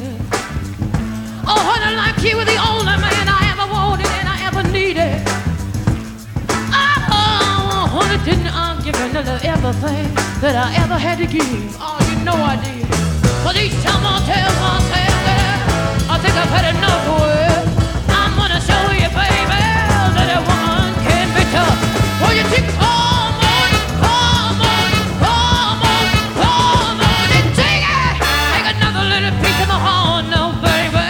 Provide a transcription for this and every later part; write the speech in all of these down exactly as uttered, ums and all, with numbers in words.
Oh, honey, like you were the only man I ever wanted and I ever needed. Oh, honey, didn't I give you nearly everything that I ever had to give? Oh, you know I did. But each time I tell myself that I think I've had enough of it, I'm gonna show you, baby, that a woman can be tough. Well, you think, come on, come on, come on, come on, and take it. Take another little piece of my heart now, baby.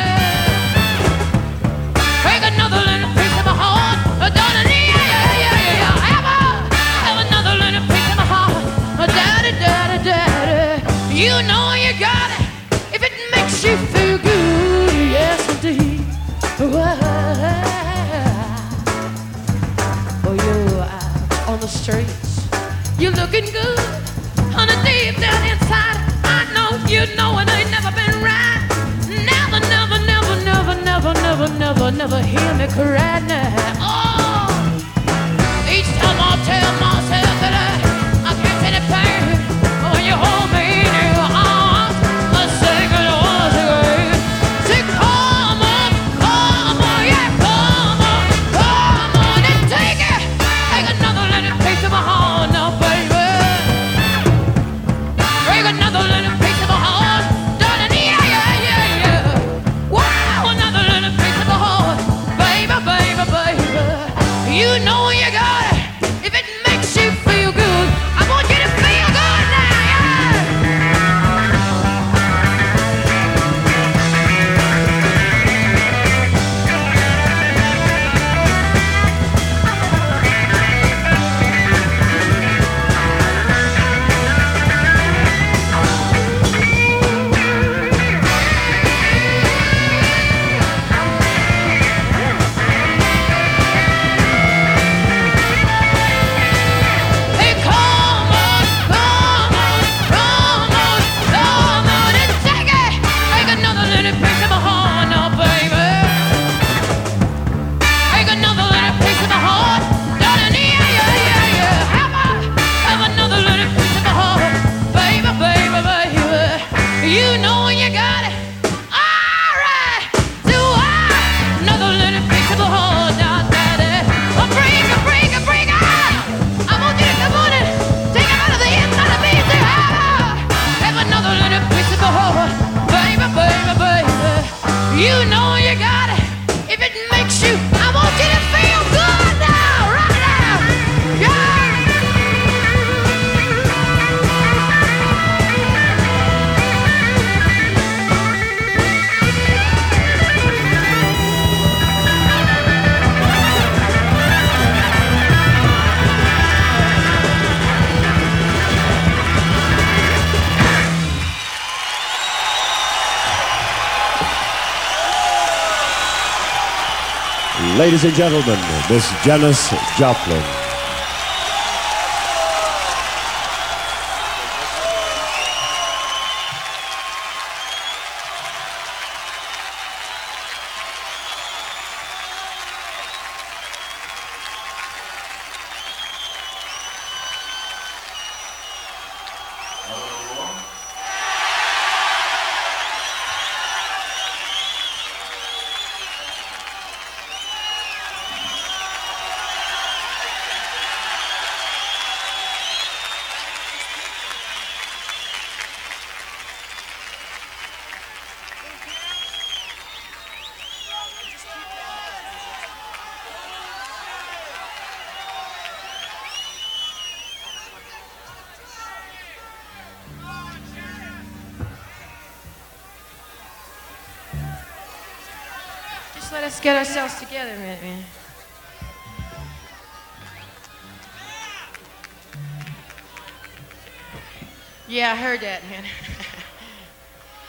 Take another little piece of my heart, darling, yeah, yeah, yeah, yeah, yeah. Have, a, have another little piece of my heart, daddy, daddy, daddy. You know you got it if it makes you feel good, yes indeed. Oh, you're out on the streets, you're looking good, honey, deep down inside. I know you know it ain't never been right. Never, never, never, never, never, never, never, never hear me cry now. Oh, each time I tell myself that I, I can't take the pain. When you hold me in your arms, I sing it once again. Say, come on, come on, yeah, come on, come on, and take it. Take another little piece of my heart now, baby. Take another little piece of my heart, darling, yeah, yeah, yeah, yeah. Wow, another little piece of my heart, baby, baby, baby. You know you got it if it makes you feel good. I want you to feel good now, yeah. Hey, come on, come on, come on, come on, and take it. Take another little piece of my heart now, baby. Take another little piece of my heart, darling, yeah, yeah, yeah, yeah. Have, a, have another little piece of my heart, baby, baby, baby. You know you got it. All right, do I? Another little piece of my heart now, daddy. Oh, bring it, bring it, bring it. I want you to come on and take it out of the inside of me. Say, have, have another little piece of my heart, baby, baby, baby. You know you got it. If it makes you, I want you to feel good now, right now. Yeah. Ladies and gentlemen, Miss Janis Joplin. Just let us get ourselves together, man. man. Yeah, I heard that, man.